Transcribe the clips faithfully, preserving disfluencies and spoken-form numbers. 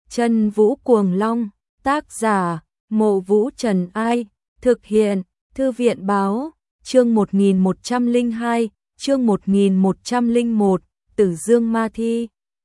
Chân Vũ Cuồng Long, tác giả, Mộ Vũ Trần Ai, thực hiện, Thư viện Báo, chương một nghìn một trăm lẻ hai, chương một nghìn một trăm lẻ một, Tử Dương Ma Thi.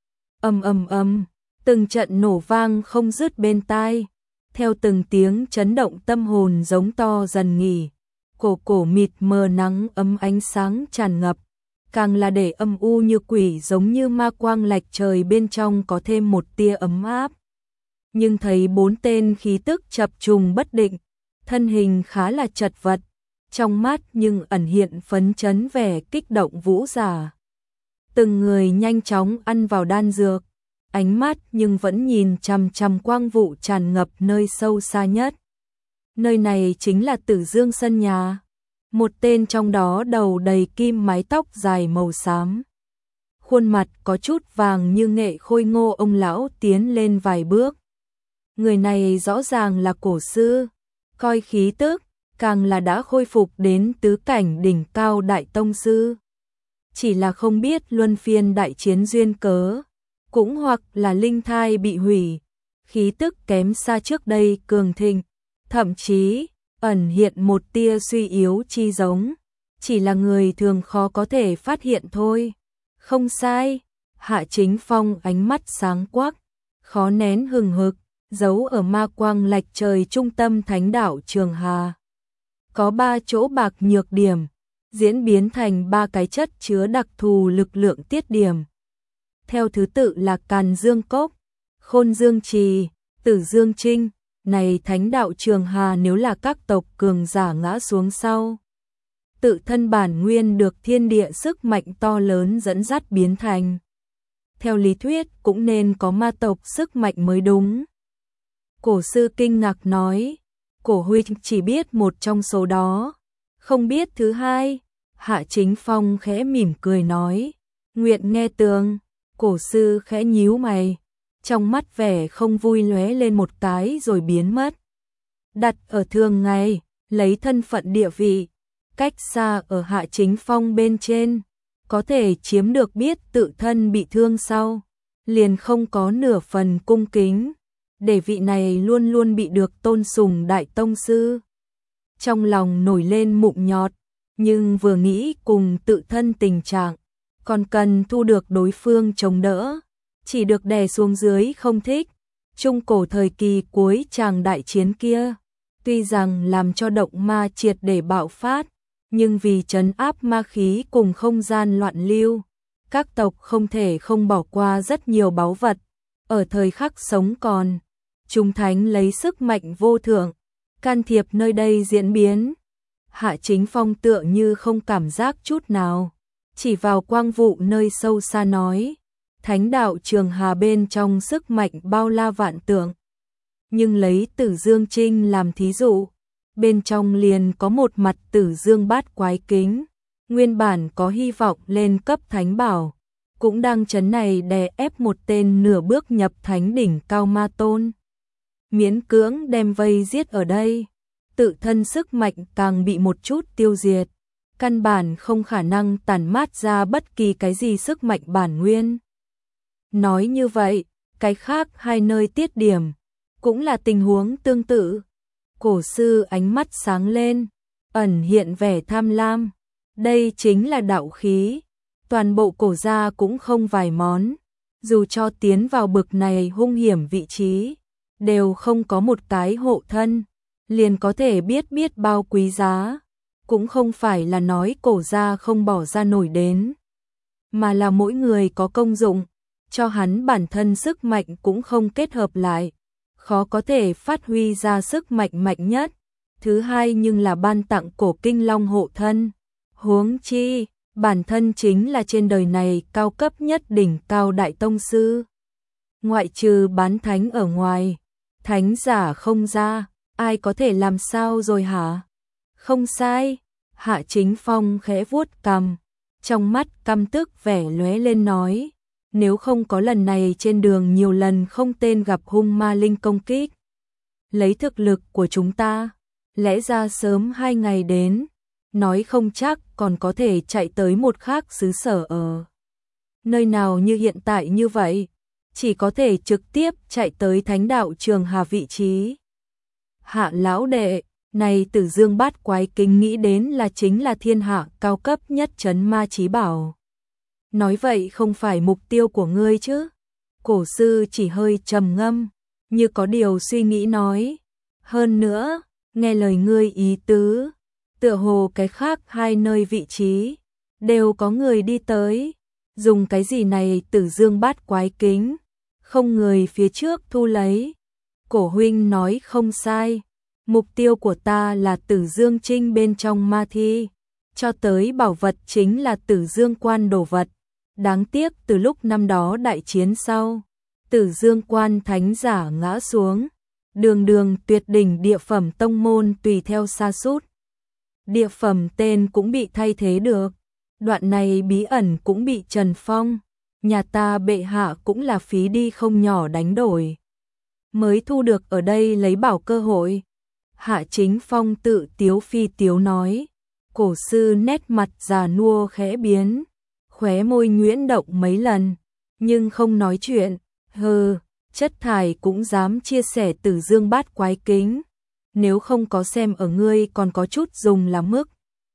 Ầm ầm ầm, từng trận nổ vang không dứt bên tai, theo từng tiếng chấn động tâm hồn giống to dần nghỉ. Cổ cổ mịt mờ nắng ấm ánh sáng tràn ngập, càng là để âm u như quỷ giống như ma quang lạch trời bên trong có thêm một tia ấm áp. Nhưng thấy bốn tên khí tức chập trùng bất định, thân hình khá là chật vật, trong mắt nhưng ẩn hiện phấn chấn vẻ kích động vũ giả. Từng người nhanh chóng ăn vào đan dược, ánh mắt nhưng vẫn nhìn chằm chằm quang vụ tràn ngập nơi sâu xa nhất. Nơi này chính là Tử Dương sân nhà. Một tên trong đó đầu đầy kim, mái tóc dài màu xám, khuôn mặt có chút vàng như nghệ khôi ngô ông lão tiến lên vài bước. Người này rõ ràng là cổ sư, coi khí tức, càng là đã khôi phục đến tứ cảnh đỉnh cao đại tông sư. Chỉ là không biết luân phiên đại chiến duyên cớ, cũng hoặc là linh thai bị hủy, khí tức kém xa trước đây cường thịnh, thậm chí ẩn hiện một tia suy yếu chi giống, chỉ là người thường khó có thể phát hiện thôi. Không sai, Hạ Chính Phong ánh mắt sáng quắc, khó nén hừng hực, giấu ở ma quang lạch trời trung tâm thánh đạo Trường Hà. Có ba chỗ bạc nhược điểm, diễn biến thành ba cái chất chứa đặc thù lực lượng tiết điểm. Theo thứ tự là Càn Dương Cốc, Khôn Dương Trì, Tử Dương Trinh. Này thánh đạo Trường Hà nếu là các tộc cường giả ngã xuống sau, tự thân bản nguyên được thiên địa sức mạnh to lớn dẫn dắt biến thành. Theo lý thuyết cũng nên có ma tộc sức mạnh mới đúng. Cổ sư kinh ngạc nói, cổ huynh chỉ biết một trong số đó, không biết thứ hai. Hạ Chính Phong khẽ mỉm cười nói, nguyện nghe tường. Cổ sư khẽ nhíu mày, trong mắt vẻ không vui lóe lên một cái rồi biến mất. Đặt ở thường ngày, lấy thân phận địa vị, cách xa ở Hạ Chính Phong bên trên, có thể chiếm được biết tự thân bị thương sau, liền không có nửa phần cung kính, để vị này luôn luôn bị được tôn sùng đại tông sư. Trong lòng nổi lên mụn nhọt, nhưng vừa nghĩ cùng tự thân tình trạng, còn cần thu được đối phương chống đỡ, chỉ được đè xuống dưới không thích. Trung cổ thời kỳ cuối tràng đại chiến kia, tuy rằng làm cho động ma triệt để bạo phát, nhưng vì trấn áp ma khí cùng không gian loạn lưu, các tộc không thể không bỏ qua rất nhiều báu vật. Ở thời khắc sống còn, chúng thánh lấy sức mạnh vô thượng, can thiệp nơi đây diễn biến. Hạ Chính Phong tựa như không cảm giác chút nào, chỉ vào quang vụ nơi sâu xa nói, thánh đạo Trường Hà bên trong sức mạnh bao la vạn tượng. Nhưng lấy Tử Dương Trinh làm thí dụ, bên trong liền có một mặt Tử Dương bát quái kính, nguyên bản có hy vọng lên cấp thánh bảo, cũng đang chấn này đè ép một tên nửa bước nhập thánh đỉnh cao ma tôn. Miễn cưỡng đem vây giết ở đây, tự thân sức mạnh càng bị một chút tiêu diệt, căn bản không khả năng tản mát ra bất kỳ cái gì sức mạnh bản nguyên. Nói như vậy, cái khác hai nơi tiết điểm, cũng là tình huống tương tự. Cổ sư ánh mắt sáng lên, ẩn hiện vẻ tham lam. Đây chính là đạo khí, toàn bộ cổ gia cũng không vài món, dù cho tiến vào bực này hung hiểm vị trí, đều không có một cái hộ thân, liền có thể biết biết bao quý giá. Cũng không phải là nói cổ gia không bỏ ra nổi đến, mà là mỗi người có công dụng, cho hắn bản thân sức mạnh cũng không kết hợp lại, khó có thể phát huy ra sức mạnh mạnh nhất. Thứ hai nhưng là ban tặng cổ kinh long hộ thân, huống chi, bản thân chính là trên đời này cao cấp nhất đỉnh cao đại tông sư. Ngoại trừ bán thánh ở ngoài, thánh giả không ra, ai có thể làm sao rồi hả? Không sai, Hạ Chính Phong khẽ vuốt cằm, trong mắt căm tức vẻ lóe lên nói, nếu không có lần này trên đường nhiều lần không tên gặp hung ma linh công kích, lấy thực lực của chúng ta, lẽ ra sớm hai ngày đến, nói không chắc còn có thể chạy tới một khác xứ sở ở. Nơi nào như hiện tại như vậy, chỉ có thể trực tiếp chạy tới Thánh đạo Trường Hà vị trí. Hạ lão đệ, này Tử Dương Bát Quái Kính nghĩ đến là chính là thiên hạ cao cấp nhất trấn ma chí bảo. Nói vậy không phải mục tiêu của ngươi chứ? Cổ sư chỉ hơi trầm ngâm, như có điều suy nghĩ nói. Hơn nữa, nghe lời ngươi ý tứ, tựa hồ cái khác hai nơi vị trí, đều có người đi tới. Dùng cái gì này Tử Dương Bát Quái Kính, không người phía trước thu lấy. Cổ huynh nói không sai, mục tiêu của ta là Tử Dương Trinh bên trong ma thi, cho tới bảo vật chính là Tử Dương Quan đồ vật. Đáng tiếc từ lúc năm đó đại chiến sau, Tử Dương Quan thánh giả ngã xuống, đường đường tuyệt đỉnh địa phẩm tông môn tùy theo sa sút. Địa phẩm tên cũng bị thay thế được, đoạn này bí ẩn cũng bị trần phong, nhà ta bệ hạ cũng là phí đi không nhỏ đánh đổi. Mới thu được ở đây lấy bảo cơ hội. Hạ Chính Phong tự tiếu phi tiếu nói, cổ sư nét mặt già nua khẽ biến, khóe môi nhuyễn động mấy lần, nhưng không nói chuyện. Hừ, chất thải cũng dám chia sẻ Tử Dương Bát Quái Kính, nếu không có xem ở ngươi còn có chút dùng là mức.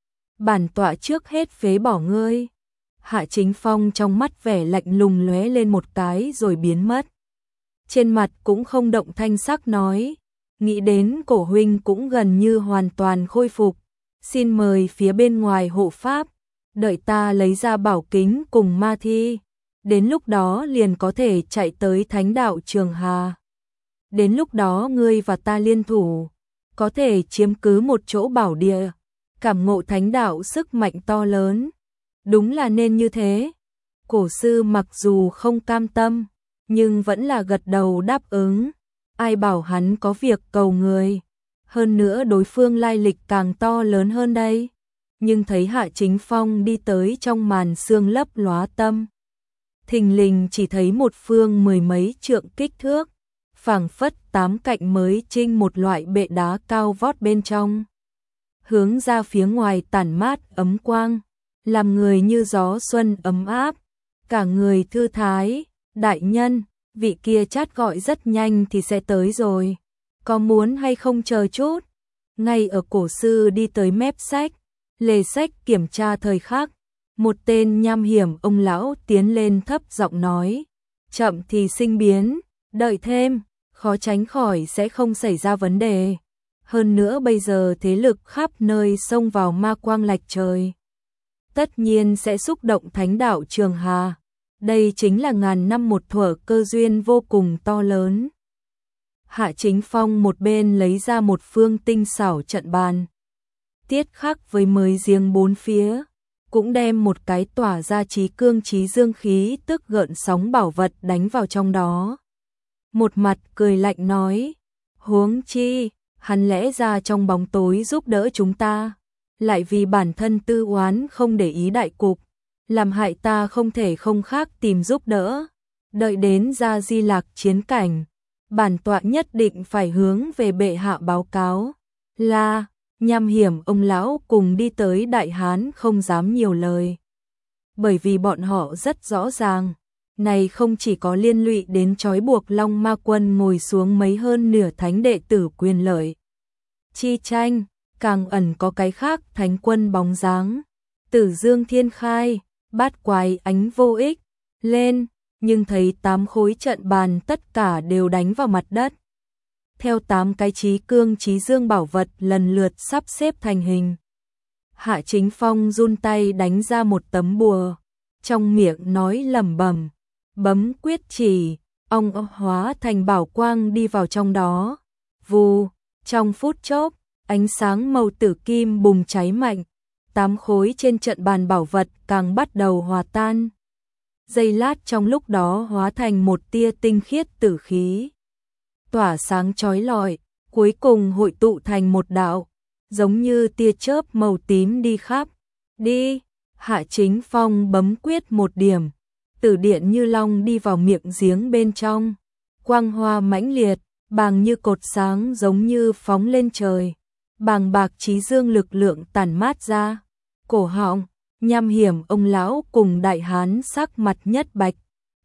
Bản tọa trước hết phế bỏ ngươi. Hạ Chính Phong trong mắt vẻ lạnh lùng lóe lên một cái rồi biến mất. Trên mặt cũng không động thanh sắc nói, nghĩ đến cổ huynh cũng gần như hoàn toàn khôi phục, xin mời phía bên ngoài hộ pháp, đợi ta lấy ra bảo kính cùng ma thi, đến lúc đó liền có thể chạy tới Thánh đạo Trường Hà. Đến lúc đó ngươi và ta liên thủ, có thể chiếm cứ một chỗ bảo địa, cảm ngộ thánh đạo sức mạnh to lớn. Đúng là nên như thế. Cổ sư mặc dù không cam tâm, nhưng vẫn là gật đầu đáp ứng. Ai bảo hắn có việc cầu người. Hơn nữa đối phương lai lịch càng to lớn hơn đây. Nhưng thấy Hạ Chính Phong đi tới trong màn sương lấp lóa tâm. Thình lình chỉ thấy một phương mười mấy trượng kích thước, phảng phất tám cạnh mới trinh một loại bệ đá cao vót bên trong. Hướng ra phía ngoài tản mát ấm quang, làm người như gió xuân ấm áp, cả người thư thái. Đại nhân, vị kia chát gọi rất nhanh thì sẽ tới rồi, có muốn hay không chờ chút? Ngay ở cổ sư đi tới mép sách, lề sách kiểm tra thời khắc, một tên nham hiểm ông lão tiến lên thấp giọng nói, chậm thì sinh biến, đợi thêm, khó tránh khỏi sẽ không xảy ra vấn đề. Hơn nữa bây giờ thế lực khắp nơi xông vào ma quang lạch trời, tất nhiên sẽ xúc động Thánh đạo Trường Hà. Đây chính là ngàn năm một thuở cơ duyên vô cùng to lớn. Hạ Chính Phong một bên lấy ra một phương tinh xảo trận bàn, tiết khắc với mới riêng bốn phía, cũng đem một cái tỏa ra trí cương trí dương khí tức gợn sóng bảo vật đánh vào trong đó. Một mặt cười lạnh nói, huống chi, hắn lẽ ra trong bóng tối giúp đỡ chúng ta, lại vì bản thân tư oán không để ý đại cục, làm hại ta không thể không khác tìm giúp đỡ. Đợi đến ra Di Lạc chiến cảnh, bản tọa nhất định phải hướng về bệ hạ báo cáo. Là, nham hiểm ông lão cùng đi tới Đại Hán không dám nhiều lời. Bởi vì bọn họ rất rõ ràng, này không chỉ có liên lụy đến trói buộc Long Ma Quân ngồi xuống mấy hơn nửa thánh đệ tử quyền lợi chi tranh, càng ẩn có cái khác thánh quân bóng dáng. Tử Dương Thiên Khai, Bát Quái ánh vô ích, lên, nhưng thấy tám khối trận bàn tất cả đều đánh vào mặt đất. Theo tám cái trí cương trí dương bảo vật lần lượt sắp xếp thành hình. Hạ Chính Phong run tay đánh ra một tấm bùa, trong miệng nói lẩm bẩm, bấm quyết chỉ, ong hóa thành bảo quang đi vào trong đó. Vù, trong phút chốc, ánh sáng màu tử kim bùng cháy mạnh, tám khối trên trận bàn bảo vật càng bắt đầu hòa tan. Giây lát trong lúc đó hóa thành một tia tinh khiết tử khí, tỏa sáng chói lọi, cuối cùng hội tụ thành một đạo, giống như tia chớp màu tím đi khắp. Đi, Hạ Chính Phong bấm quyết một điểm, tử điện như long đi vào miệng giếng bên trong, quang hoa mãnh liệt, bàng như cột sáng giống như phóng lên trời, bàng bạc trí dương lực lượng tản mát ra. Cổ họng, nham hiểm ông lão cùng Đại Hán sắc mặt nhất bạch,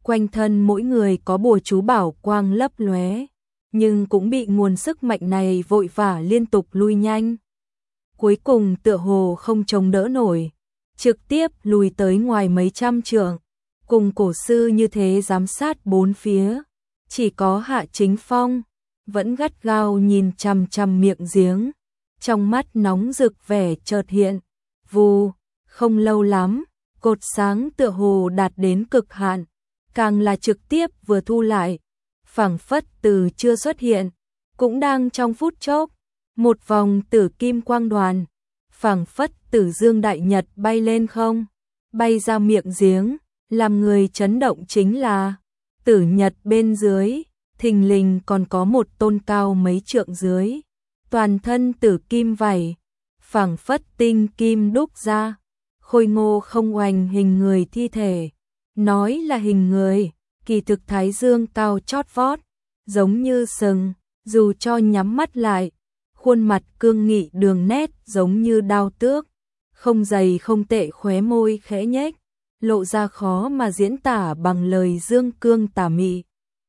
quanh thân mỗi người có bùa chú bảo quang lấp lóe, nhưng cũng bị nguồn sức mạnh này vội vã liên tục lui nhanh. Cuối cùng tựa hồ không chống đỡ nổi, trực tiếp lùi tới ngoài mấy trăm trượng, cùng cổ sư như thế giám sát bốn phía. Chỉ có Hạ Chính Phong vẫn gắt gao nhìn chằm chằm miệng giếng, trong mắt nóng rực vẻ chợt hiện. Vù, không lâu lắm, cột sáng tựa hồ đạt đến cực hạn, càng là trực tiếp vừa thu lại, phảng phất từ chưa xuất hiện, cũng đang trong phút chốc, một vòng tử kim quang đoàn, phảng phất tử dương đại nhật bay lên không, bay ra miệng giếng, làm người chấn động chính là tử nhật bên dưới, thình lình còn có một tôn cao mấy trượng dưới, toàn thân tử kim vảy, phảng phất tinh kim đúc ra, khôi ngô không oành hình người thi thể, nói là hình người, kỳ thực thái dương cao chót vót, giống như sừng, dù cho nhắm mắt lại, khuôn mặt cương nghị đường nét giống như đao tước, không dày không tệ, khóe môi khẽ nhếch, lộ ra khó mà diễn tả bằng lời dương cương tà mị.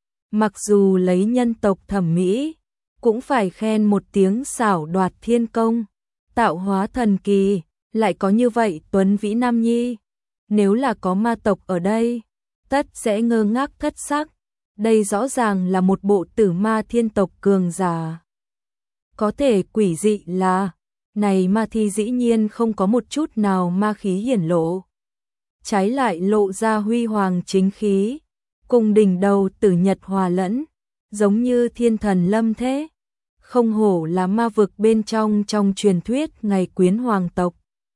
Mặc dù lấy nhân tộc thẩm mỹ, cũng phải khen một tiếng xảo đoạt thiên công, tạo hóa thần kỳ, lại có như vậy tuấn vĩ nam nhi. Nếu là có ma tộc ở đây, tất sẽ ngơ ngác thất sắc. Đây rõ ràng là một bộ tử ma thiên tộc cường giả. Có thể quỷ dị là, này ma thi dĩ nhiên không có một chút nào ma khí hiển lộ, trái lại lộ ra huy hoàng chính khí, cùng đỉnh đầu tử nhật hòa lẫn, giống như thiên thần lâm thế. Không hổ là ma vực bên trong trong truyền thuyết ngày quyến hoàng tộc.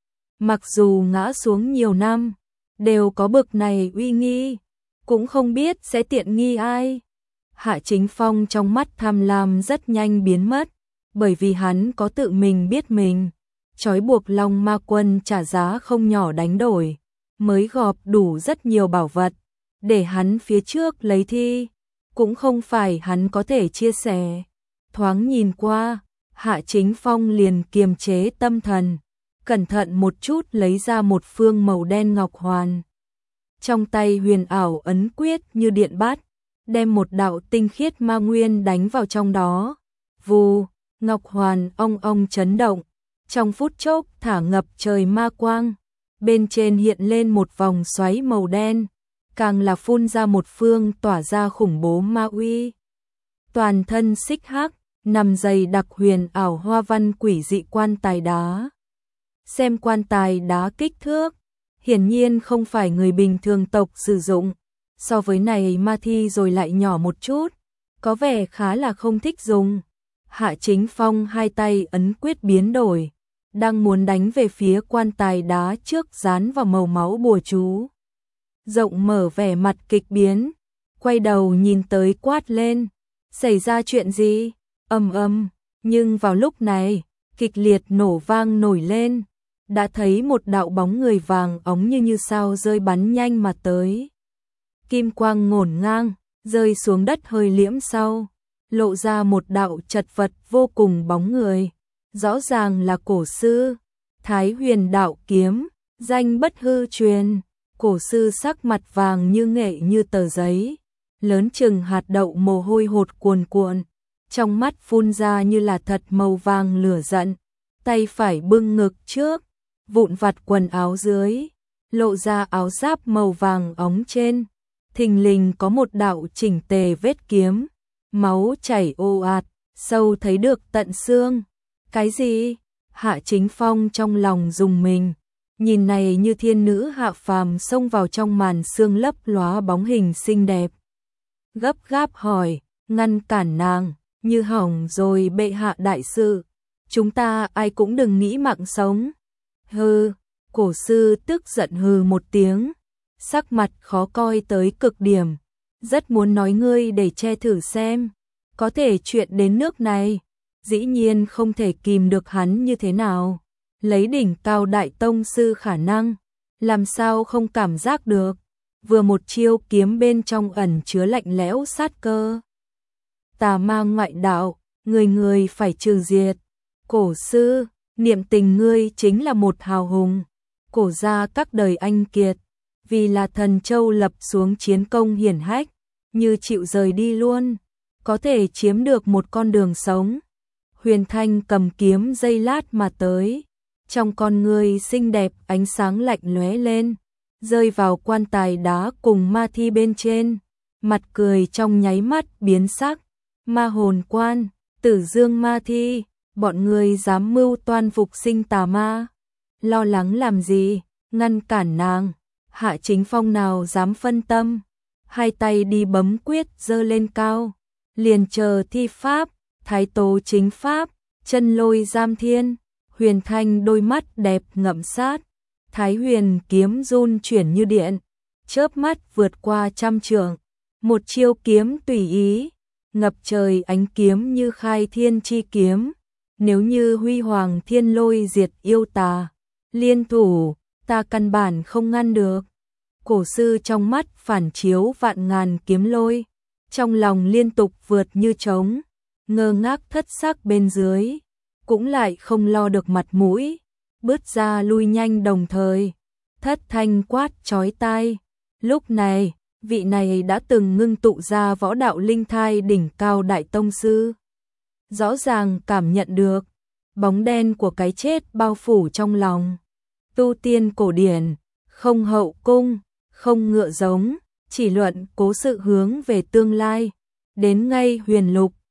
Mặc dù ngã xuống nhiều năm, đều có bực này uy nghi, cũng không biết sẽ tiện nghi ai. Hạ Chính Phong trong mắt tham lam rất nhanh biến mất, bởi vì hắn có tự mình biết mình, trói buộc Long Ma Quân trả giá không nhỏ đánh đổi, mới gọp đủ rất nhiều bảo vật, để hắn phía trước lấy thi, cũng không phải hắn có thể chia sẻ. Thoáng nhìn qua, Hạ Chính Phong liền kiềm chế tâm thần, cẩn thận một chút lấy ra một phương màu đen ngọc hoàn. Trong tay huyền ảo ấn quyết như điện bát, đem một đạo tinh khiết ma nguyên đánh vào trong đó. Vù, ngọc hoàn ong ong chấn động, trong phút chốc thả ngập trời ma quang, bên trên hiện lên một vòng xoáy màu đen, càng là phun ra một phương tỏa ra khủng bố ma uy. Toàn thân xích hắc, nằm dày đặc huyền ảo hoa văn quỷ dị quan tài đá. Xem quan tài đá kích thước, hiển nhiên không phải người bình thường tộc sử dụng, so với này ma thi rồi lại nhỏ một chút, có vẻ khá là không thích dùng. Hạ Chính Phong hai tay ấn quyết biến đổi, đang muốn đánh về phía quan tài đá trước dán vào màu máu bùa chú. Rộng mở vẻ mặt kịch biến, quay đầu nhìn tới quát lên, xảy ra chuyện gì? Ầm ầm, nhưng vào lúc này, kịch liệt nổ vang nổi lên, đã thấy một đạo bóng người vàng óng như như sao rơi bắn nhanh mà tới. Kim quang ngổn ngang, rơi xuống đất hơi liễm sau, lộ ra một đạo chật vật vô cùng bóng người, rõ ràng là cổ sư, Thái Huyền đạo kiếm, danh bất hư truyền. Cổ sư sắc mặt vàng như nghệ như tờ giấy, lớn chừng hạt đậu, mồ hôi hột cuồn cuộn, trong mắt phun ra như là thật màu vàng lửa giận, tay phải bưng ngực trước, vụn vặt quần áo dưới, lộ ra áo giáp màu vàng óng trên, thình lình có một đạo chỉnh tề vết kiếm, máu chảy ồ ạt, sâu thấy được tận xương. Cái gì? Hạ Chính Phong trong lòng rùng mình, nhìn này như thiên nữ hạ phàm xông vào trong màn sương lấp lóa bóng hình xinh đẹp. Gấp gáp hỏi, ngăn cản nàng, như hỏng rồi bệ hạ đại sự, chúng ta ai cũng đừng nghĩ mạng sống. Hừ, cổ sư tức giận hừ một tiếng, sắc mặt khó coi tới cực điểm, rất muốn nói ngươi để che thử xem, có thể chuyện đến nước này, dĩ nhiên không thể kìm được hắn như thế nào. Lấy đỉnh cao đại tông sư khả năng, làm sao không cảm giác được, vừa một chiêu kiếm bên trong ẩn chứa lạnh lẽo sát cơ. Tà ma ngoại đạo, người người phải trừ diệt. Cổ sư, niệm tình ngươi chính là một hào hùng, cổ gia các đời anh kiệt, vì là thần châu lập xuống chiến công hiển hách, như chịu rời đi luôn, có thể chiếm được một con đường sống. Huyền Thanh cầm kiếm giây lát mà tới, trong con người xinh đẹp ánh sáng lạnh lóe lên, rơi vào quan tài đá cùng ma thi bên trên, mặt cười trong nháy mắt biến sắc. Ma hồn quan, Tử Dương ma thi, bọn người dám mưu toan phục sinh tà ma, lo lắng làm gì, ngăn cản nàng. Hạ Chính Phong nào dám phân tâm, hai tay đi bấm quyết giơ lên cao, liền chờ thi pháp, thái tố chính pháp, chân lôi giam thiên. Huyền Thanh đôi mắt đẹp ngậm sát, Thái Huyền kiếm run chuyển như điện, chớp mắt vượt qua trăm trượng, một chiêu kiếm tùy ý, ngập trời ánh kiếm như khai thiên chi kiếm, nếu như huy hoàng thiên lôi diệt yêu tà, liên thủ, ta căn bản không ngăn được. Cổ sư trong mắt phản chiếu vạn ngàn kiếm lôi, trong lòng liên tục vượt như trống, ngơ ngác thất sắc bên dưới, cũng lại không lo được mặt mũi, bước ra lui nhanh đồng thời, thất thanh quát chói tai. Lúc này, vị này đã từng ngưng tụ ra võ đạo linh thai đỉnh cao đại tông sư, rõ ràng cảm nhận được bóng đen của cái chết bao phủ trong lòng. Tu tiên cổ điển, không hậu cung, không ngựa giống, chỉ luận cố sự hướng về tương lai, đến ngay huyền lục,